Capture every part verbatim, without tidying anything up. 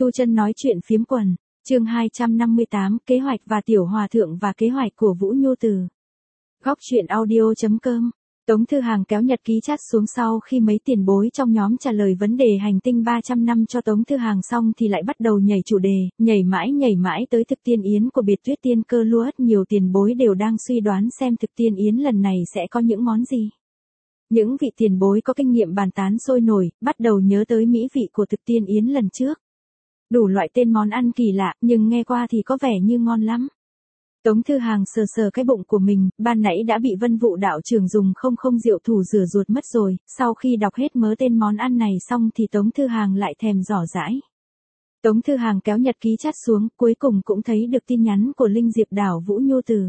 Tu Chân nói chuyện phiếm quần, chương hai trăm năm mươi tám, kế hoạch và tiểu hòa thượng và kế hoạch của Vũ Nhu Từ. Góc truyện audio chấm com. Tống Thư Hàng kéo nhật ký chat xuống sau khi mấy tiền bối trong nhóm trả lời vấn đề hành tinh ba trăm năm cho Tống Thư Hàng xong thì lại bắt đầu nhảy chủ đề, nhảy mãi nhảy mãi tới thực tiên yến của Biệt Tuyết Tiên Cơ Luất. Nhiều tiền bối đều đang suy đoán xem thực tiên yến lần này sẽ có những món gì. Những vị tiền bối có kinh nghiệm bàn tán sôi nổi, bắt đầu nhớ tới mỹ vị của thực tiên yến lần trước. Đủ loại tên món ăn kỳ lạ, nhưng nghe qua thì có vẻ như ngon lắm. Tống Thư Hàng sờ sờ cái bụng của mình, ban nãy đã bị Vân Vụ đạo trưởng dùng không không rượu thủ rửa ruột mất rồi, sau khi đọc hết mớ tên món ăn này xong thì Tống Thư Hàng lại thèm dò dãi. Tống Thư Hàng kéo nhật ký chat xuống, cuối cùng cũng thấy được tin nhắn của Linh Diệp Đảo Vũ Nhu Từ.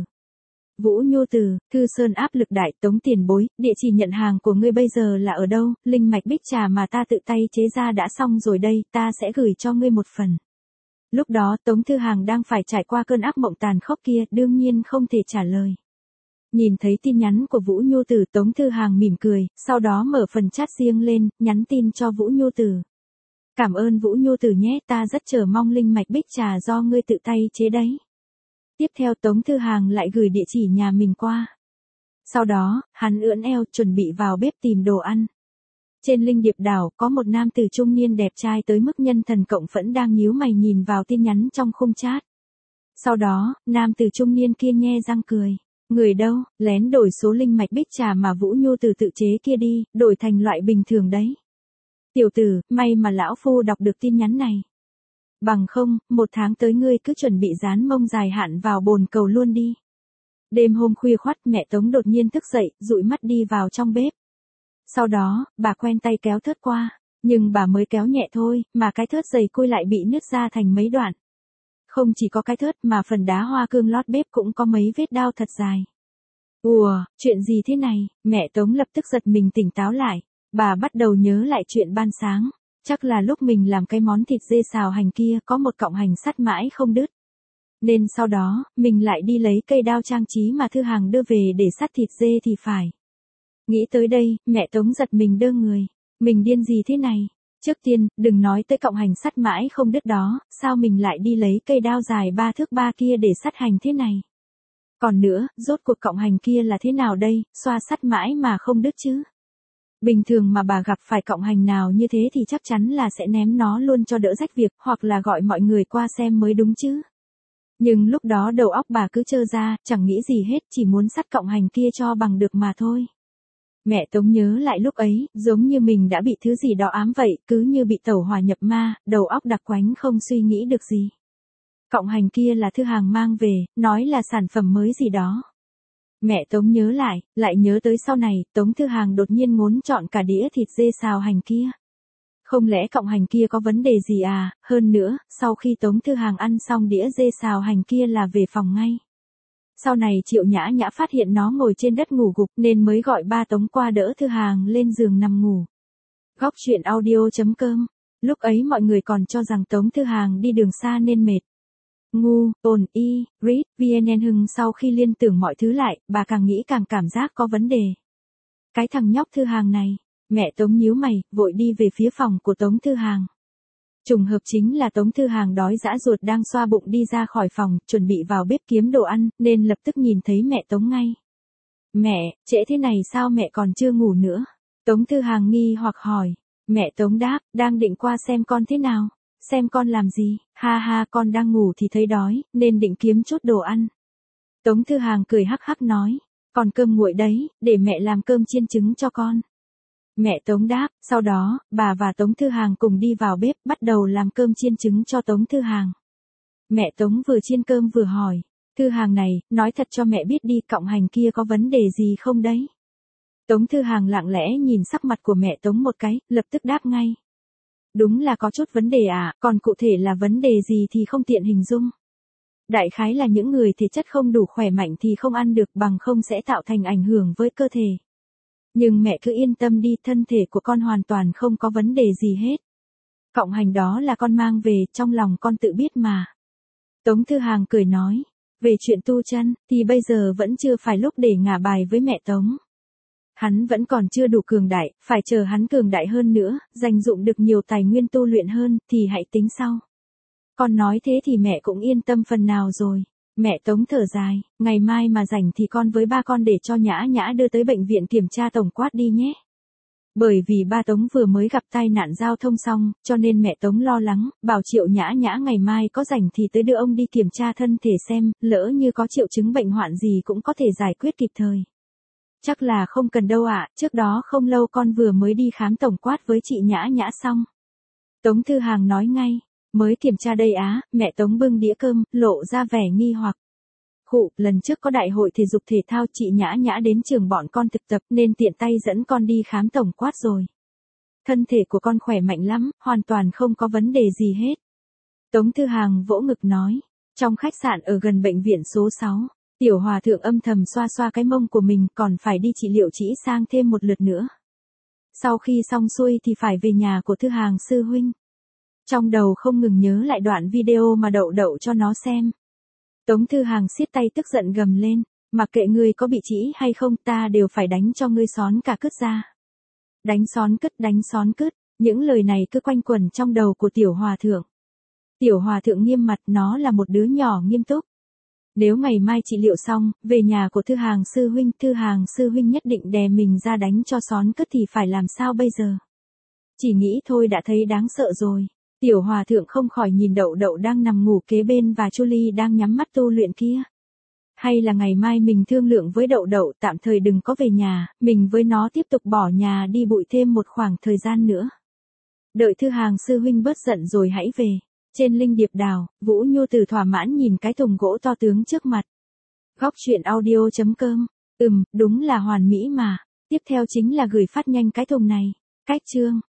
Vũ Nhu Từ, Thư Sơn áp lực đại, Tống tiền bối, địa chỉ nhận hàng của ngươi bây giờ là ở đâu? Linh mạch bích trà mà ta tự tay chế ra đã xong rồi đây, ta sẽ gửi cho ngươi một phần. Lúc đó Tống Thư Hàng đang phải trải qua cơn ác mộng tàn khốc kia, đương nhiên không thể trả lời. Nhìn thấy tin nhắn của Vũ Nhu Từ, Tống Thư Hàng mỉm cười, sau đó mở phần chat riêng lên, nhắn tin cho Vũ Nhu Từ. Cảm ơn Vũ Nhu Từ nhé, ta rất chờ mong linh mạch bích trà do ngươi tự tay chế đấy. Tiếp theo Tống Thư Hàng lại gửi địa chỉ nhà mình qua. Sau đó, hắn ưỡn eo chuẩn bị vào bếp tìm đồ ăn. Trên Linh Điệp Đảo có một nam tử trung niên đẹp trai tới mức nhân thần cộng phẫn đang nhíu mày nhìn vào tin nhắn trong khung chat. Sau đó, nam tử trung niên kia nhe răng cười. Người đâu, lén đổi số linh mạch bích trà mà Vũ Nhu Từ tự chế kia đi, đổi thành loại bình thường đấy. Tiểu tử, may mà lão phu đọc được tin nhắn này. Bằng không, một tháng tới ngươi cứ chuẩn bị dán mông dài hạn vào bồn cầu luôn đi. Đêm hôm khuya khoắt mẹ Tống đột nhiên thức dậy, dụi mắt đi vào trong bếp. Sau đó, bà quen tay kéo thớt qua, nhưng bà mới kéo nhẹ thôi, mà cái thớt dày cui lại bị nứt ra thành mấy đoạn. Không chỉ có cái thớt mà phần đá hoa cương lót bếp cũng có mấy vết đao thật dài. Ùa, chuyện gì thế này? Mẹ Tống lập tức giật mình tỉnh táo lại, bà bắt đầu nhớ lại chuyện ban sáng. Chắc là lúc mình làm cái món thịt dê xào hành kia có một cọng hành sắt mãi không đứt. Nên sau đó, mình lại đi lấy cây đao trang trí mà Thư Hàng đưa về để sắt thịt dê thì phải. Nghĩ tới đây, mẹ Tống giật mình đơ người. Mình điên gì thế này? Trước tiên, đừng nói tới cọng hành sắt mãi không đứt đó, sao mình lại đi lấy cây đao dài ba thước ba kia để sắt hành thế này? Còn nữa, rốt cuộc cọng hành kia là thế nào đây, xoa sắt mãi mà không đứt chứ? Bình thường mà bà gặp phải cọng hành nào như thế thì chắc chắn là sẽ ném nó luôn cho đỡ rách việc, hoặc là gọi mọi người qua xem mới đúng chứ. Nhưng lúc đó đầu óc bà cứ trơ ra, chẳng nghĩ gì hết, chỉ muốn sắt cọng hành kia cho bằng được mà thôi. Mẹ Tống nhớ lại lúc ấy, giống như mình đã bị thứ gì đó ám vậy, cứ như bị tẩu hỏa nhập ma, đầu óc đặc quánh không suy nghĩ được gì. Cọng hành kia là Thư Hàng mang về, nói là sản phẩm mới gì đó. Mẹ Tống nhớ lại, lại nhớ tới sau này, Tống Thư Hàng đột nhiên muốn chọn cả đĩa thịt dê xào hành kia. Không lẽ cọng hành kia có vấn đề gì à? Hơn nữa, sau khi Tống Thư Hàng ăn xong đĩa dê xào hành kia là về phòng ngay. Sau này Triệu Nhã Nhã phát hiện nó ngồi trên đất ngủ gục nên mới gọi ba Tống qua đỡ Thư Hàng lên giường nằm ngủ. Góc truyện audio chấm com. Lúc ấy mọi người còn cho rằng Tống Thư Hàng đi đường xa nên mệt. Ngu, ồn y, rít, vê en en Hưng sau khi liên tưởng mọi thứ lại, bà càng nghĩ càng cảm giác có vấn đề. Cái thằng nhóc Thư Hàng này, mẹ Tống nhíu mày, vội đi về phía phòng của Tống Thư Hàng. Trùng hợp chính là Tống Thư Hàng đói dã ruột đang xoa bụng đi ra khỏi phòng, chuẩn bị vào bếp kiếm đồ ăn, nên lập tức nhìn thấy mẹ Tống ngay. Mẹ, trễ thế này sao mẹ còn chưa ngủ nữa? Tống Thư Hàng nghi hoặc hỏi. Mẹ Tống đáp, đang định qua xem con thế nào. Xem con làm gì? Ha ha, con đang ngủ thì thấy đói, nên định kiếm chút đồ ăn. Tống Thư Hàng cười hắc hắc nói, còn cơm nguội đấy, để mẹ làm cơm chiên trứng cho con. Mẹ Tống đáp, sau đó, bà và Tống Thư Hàng cùng đi vào bếp, bắt đầu làm cơm chiên trứng cho Tống Thư Hàng. Mẹ Tống vừa chiên cơm vừa hỏi, Thư Hàng này, nói thật cho mẹ biết đi, cọng hành kia có vấn đề gì không đấy? Tống Thư Hàng lặng lẽ nhìn sắc mặt của mẹ Tống một cái, lập tức đáp ngay. Đúng là có chút vấn đề à, còn cụ thể là vấn đề gì thì không tiện hình dung. Đại khái là những người thể chất không đủ khỏe mạnh thì không ăn được, bằng không sẽ tạo thành ảnh hưởng với cơ thể. Nhưng mẹ cứ yên tâm đi, thân thể của con hoàn toàn không có vấn đề gì hết. Cọng hành đó là con mang về, trong lòng con tự biết mà. Tống Thư Hàng cười nói, về chuyện tu chân, thì bây giờ vẫn chưa phải lúc để ngả bài với mẹ Tống. Hắn vẫn còn chưa đủ cường đại, phải chờ hắn cường đại hơn nữa, dành dụng được nhiều tài nguyên tu luyện hơn, thì hãy tính sau. Con nói thế thì mẹ cũng yên tâm phần nào rồi. Mẹ Tống thở dài, ngày mai mà rảnh thì con với ba con để cho Nhã Nhã đưa tới bệnh viện kiểm tra tổng quát đi nhé. Bởi vì ba Tống vừa mới gặp tai nạn giao thông xong, cho nên mẹ Tống lo lắng, bảo Triệu Nhã Nhã ngày mai có rảnh thì tới đưa ông đi kiểm tra thân thể xem, lỡ như có triệu chứng bệnh hoạn gì cũng có thể giải quyết kịp thời. Chắc là không cần đâu ạ, trước đó không lâu con vừa mới đi khám tổng quát với chị Nhã Nhã xong. Tống Thư Hàng nói ngay, mới kiểm tra đây á, mẹ Tống bưng đĩa cơm, lộ ra vẻ nghi hoặc. Khụ, lần trước có đại hội thể dục thể thao chị Nhã Nhã đến trường bọn con thực tập nên tiện tay dẫn con đi khám tổng quát rồi. Thân thể của con khỏe mạnh lắm, hoàn toàn không có vấn đề gì hết. Tống Thư Hàng vỗ ngực nói, trong khách sạn ở gần bệnh viện số sáu, Tiểu Hòa Thượng âm thầm xoa xoa cái mông của mình còn phải đi trị liệu trĩ sang thêm một lượt nữa. Sau khi xong xuôi thì phải về nhà của Thư Hàng sư huynh. Trong đầu không ngừng nhớ lại đoạn video mà Đậu Đậu cho nó xem. Tống Thư Hàng siết tay tức giận gầm lên, mặc kệ ngươi có bị trĩ hay không ta đều phải đánh cho ngươi xón cả cứt ra. Đánh xón cứt đánh xón cứt, những lời này cứ quanh quẩn trong đầu của Tiểu Hòa Thượng. Tiểu Hòa Thượng nghiêm mặt, nó là một đứa nhỏ nghiêm túc. Nếu ngày mai trị liệu xong, về nhà của Thư Hàng sư huynh, Thư Hàng sư huynh nhất định đè mình ra đánh cho xón cứt thì phải làm sao bây giờ? Chỉ nghĩ thôi đã thấy đáng sợ rồi. Tiểu Hòa Thượng không khỏi nhìn Đậu Đậu đang nằm ngủ kế bên và Chu Ly đang nhắm mắt tu luyện kia. Hay là ngày mai mình thương lượng với Đậu Đậu tạm thời đừng có về nhà, mình với nó tiếp tục bỏ nhà đi bụi thêm một khoảng thời gian nữa. Đợi Thư Hàng sư huynh bớt giận rồi hãy về. Trên Linh Điệp Đào, Vũ Nhu Từ thỏa mãn nhìn cái thùng gỗ to tướng trước mặt. Góc truyện audio chấm com. Ừm, đúng là hoàn mỹ mà. Tiếp theo chính là gửi phát nhanh cái thùng này. Cách chương.